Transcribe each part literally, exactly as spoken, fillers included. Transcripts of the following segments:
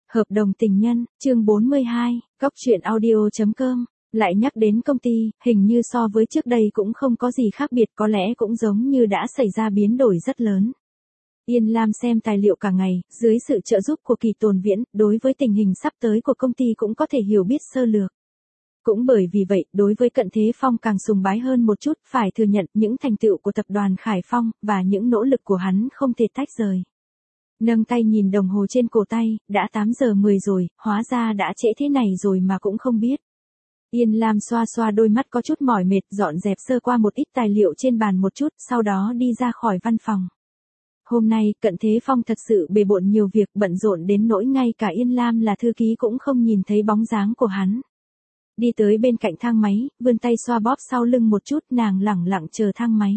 Hợp đồng tình nhân, chương bốn mươi hai, góc truyện audio chấm com. Lại nhắc đến công ty, hình như so với trước đây cũng không có gì khác biệt, có lẽ cũng giống như đã xảy ra biến đổi rất lớn. Yên Lam xem tài liệu cả ngày, dưới sự trợ giúp của Kỳ Tồn Viễn, đối với tình hình sắp tới của công ty cũng có thể hiểu biết sơ lược. Cũng bởi vì vậy, đối với Cận Thế Phong càng sùng bái hơn một chút, phải thừa nhận những thành tựu của tập đoàn Khải Phong, và những nỗ lực của hắn không thể tách rời. Nâng tay nhìn đồng hồ trên cổ tay, đã tám giờ mười rồi, hóa ra đã trễ thế này rồi mà cũng không biết. Yên Lam xoa xoa đôi mắt có chút mỏi mệt, dọn dẹp sơ qua một ít tài liệu trên bàn một chút, sau đó đi ra khỏi văn phòng. Hôm nay, Cận Thế Phong thật sự bề bộn nhiều việc, bận rộn đến nỗi ngay cả Yên Lam là thư ký cũng không nhìn thấy bóng dáng của hắn. Đi tới bên cạnh thang máy, vươn tay xoa bóp sau lưng một chút, nàng lẳng lặng chờ thang máy.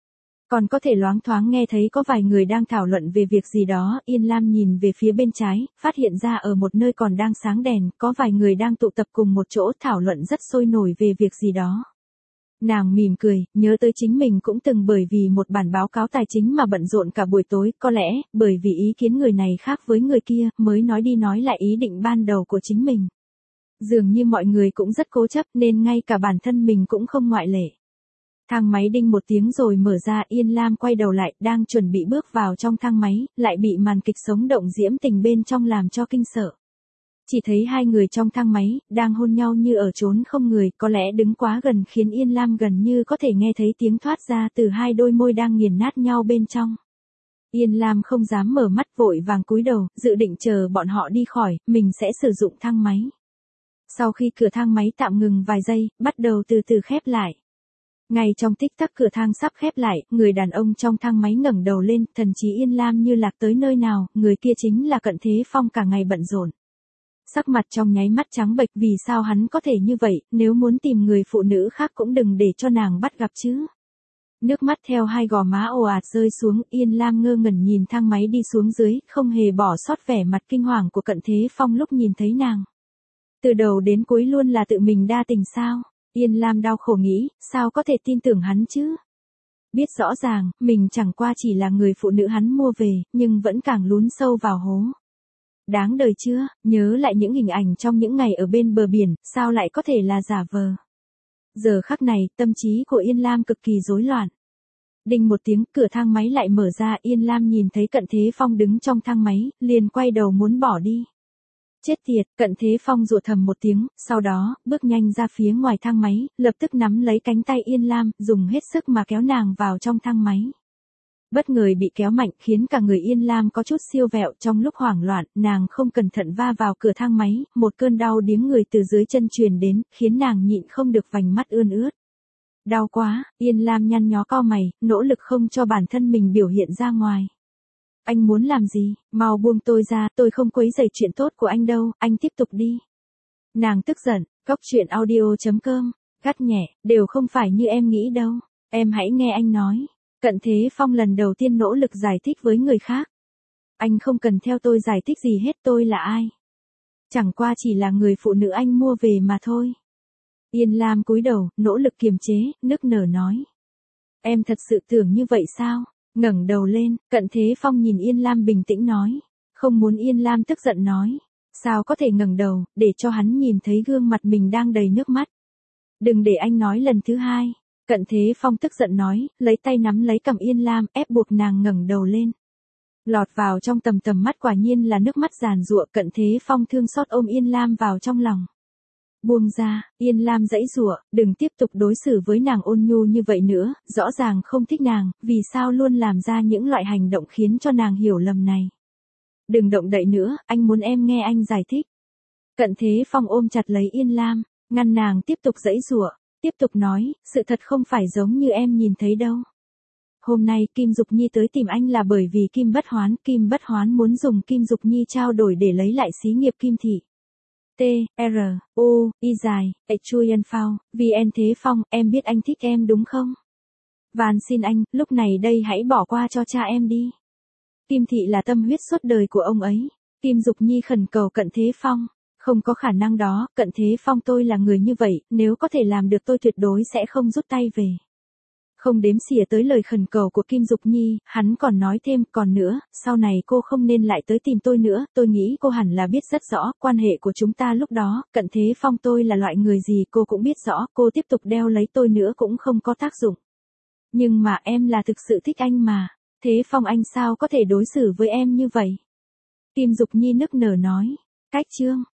Còn có thể loáng thoáng nghe thấy có vài người đang thảo luận về việc gì đó, Yên Lam nhìn về phía bên trái, phát hiện ra ở một nơi còn đang sáng đèn, có vài người đang tụ tập cùng một chỗ thảo luận rất sôi nổi về việc gì đó. Nàng mỉm cười, nhớ tới chính mình cũng từng bởi vì một bản báo cáo tài chính mà bận rộn cả buổi tối, có lẽ, bởi vì ý kiến người này khác với người kia, mới nói đi nói lại ý định ban đầu của chính mình. Dường như mọi người cũng rất cố chấp nên ngay cả bản thân mình cũng không ngoại lệ. Thang máy đinh một tiếng rồi mở ra, Yên Lam quay đầu lại, đang chuẩn bị bước vào trong thang máy, lại bị màn kịch sống động diễm tình bên trong làm cho kinh sợ. Chỉ thấy hai người trong thang máy, đang hôn nhau như ở chốn không người, có lẽ đứng quá gần khiến Yên Lam gần như có thể nghe thấy tiếng thoát ra từ hai đôi môi đang nghiền nát nhau bên trong. Yên Lam không dám mở mắt, vội vàng cúi đầu, dự định chờ bọn họ đi khỏi, mình sẽ sử dụng thang máy. Sau khi cửa thang máy tạm ngừng vài giây, bắt đầu từ từ khép lại. Ngay trong tích tắc cửa thang sắp khép lại, người đàn ông trong thang máy ngẩng đầu lên, thần trí Yên Lam như lạc tới nơi nào, người kia chính là Cận Thế Phong cả ngày bận rộn. Sắc mặt trong nháy mắt trắng bệch, vì sao hắn có thể như vậy, nếu muốn tìm người phụ nữ khác cũng đừng để cho nàng bắt gặp chứ. Nước mắt theo hai gò má ồ ạt rơi xuống, Yên Lam ngơ ngẩn nhìn thang máy đi xuống dưới, không hề bỏ sót vẻ mặt kinh hoàng của Cận Thế Phong lúc nhìn thấy nàng. Từ đầu đến cuối luôn là tự mình đa tình sao? Yên Lam đau khổ nghĩ, sao có thể tin tưởng hắn chứ? Biết rõ ràng, mình chẳng qua chỉ là người phụ nữ hắn mua về, nhưng vẫn càng lún sâu vào hố. Đáng đời chưa, nhớ lại những hình ảnh trong những ngày ở bên bờ biển, sao lại có thể là giả vờ. Giờ khắc này, tâm trí của Yên Lam cực kỳ rối loạn. Đinh một tiếng, cửa thang máy lại mở ra, Yên Lam nhìn thấy Cận Thế Phong đứng trong thang máy, liền quay đầu muốn bỏ đi. Chết tiệt, Cận Thế Phong rủa thầm một tiếng, sau đó, bước nhanh ra phía ngoài thang máy, lập tức nắm lấy cánh tay Yên Lam, dùng hết sức mà kéo nàng vào trong thang máy. Bất ngờ bị kéo mạnh khiến cả người Yên Lam có chút siêu vẹo, trong lúc hoảng loạn, nàng không cẩn thận va vào cửa thang máy, một cơn đau điếng người từ dưới chân truyền đến, khiến nàng nhịn không được vành mắt ươn ướt. Đau quá, Yên Lam nhăn nhó cau mày, nỗ lực không cho bản thân mình biểu hiện ra ngoài. Anh muốn làm gì, mau buông tôi ra, tôi không quấy rầy chuyện tốt của anh đâu, anh tiếp tục đi. Nàng tức giận, góc truyện audio chấm com, gắt nhẹ, đều không phải như em nghĩ đâu, em hãy nghe anh nói. Cận Thế Phong lần đầu tiên nỗ lực giải thích với người khác. Anh không cần theo tôi giải thích gì hết, tôi là ai? Chẳng qua chỉ là người phụ nữ anh mua về mà thôi. Yên Lam cúi đầu, nỗ lực kiềm chế, nức nở nói. Em thật sự tưởng như vậy sao? Ngẩng đầu lên, Cận Thế Phong nhìn Yên Lam bình tĩnh nói. Không muốn Yên Lam tức giận nói. Sao có thể ngẩng đầu, để cho hắn nhìn thấy gương mặt mình đang đầy nước mắt. Đừng để anh nói lần thứ hai. Cận Thế Phong tức giận nói, lấy tay nắm lấy cằm Yên Lam, ép buộc nàng ngẩng đầu lên. Lọt vào trong tầm tầm mắt quả nhiên là nước mắt giàn giụa, Cận Thế Phong thương xót ôm Yên Lam vào trong lòng. Buông ra, Yên Lam giãy giụa, đừng tiếp tục đối xử với nàng ôn nhu như vậy nữa, rõ ràng không thích nàng, vì sao luôn làm ra những loại hành động khiến cho nàng hiểu lầm này. Đừng động đậy nữa, anh muốn em nghe anh giải thích. Cận Thế Phong ôm chặt lấy Yên Lam, ngăn nàng tiếp tục giãy giụa. Tiếp tục nói, sự thật không phải giống như em nhìn thấy đâu. Hôm nay Kim Dục Nhi tới tìm anh là bởi vì Kim Bất Hoán, Kim Bất Hoán muốn dùng Kim Dục Nhi trao đổi để lấy lại xí nghiệp Kim Thị. T, R, U, Y dài, H chui Yên Phao, vì en Thế Phong, em biết anh thích em đúng không? Van xin anh, lúc này đây hãy bỏ qua cho cha em đi. Kim Thị là tâm huyết suốt đời của ông ấy. Kim Dục Nhi khẩn cầu Cận Thế Phong. Không có khả năng đó, Cận Thế Phong tôi là người như vậy, nếu có thể làm được tôi tuyệt đối sẽ không rút tay về. Không đếm xỉa tới lời khẩn cầu của Kim Dục Nhi, hắn còn nói thêm, còn nữa, sau này cô không nên lại tới tìm tôi nữa, tôi nghĩ cô hẳn là biết rất rõ, quan hệ của chúng ta lúc đó, Cận Thế Phong tôi là loại người gì cô cũng biết rõ, cô tiếp tục đeo lấy tôi nữa cũng không có tác dụng. Nhưng mà em là thực sự thích anh mà, Thế Phong anh sao có thể đối xử với em như vậy? Kim Dục Nhi nức nở nói, cách chương.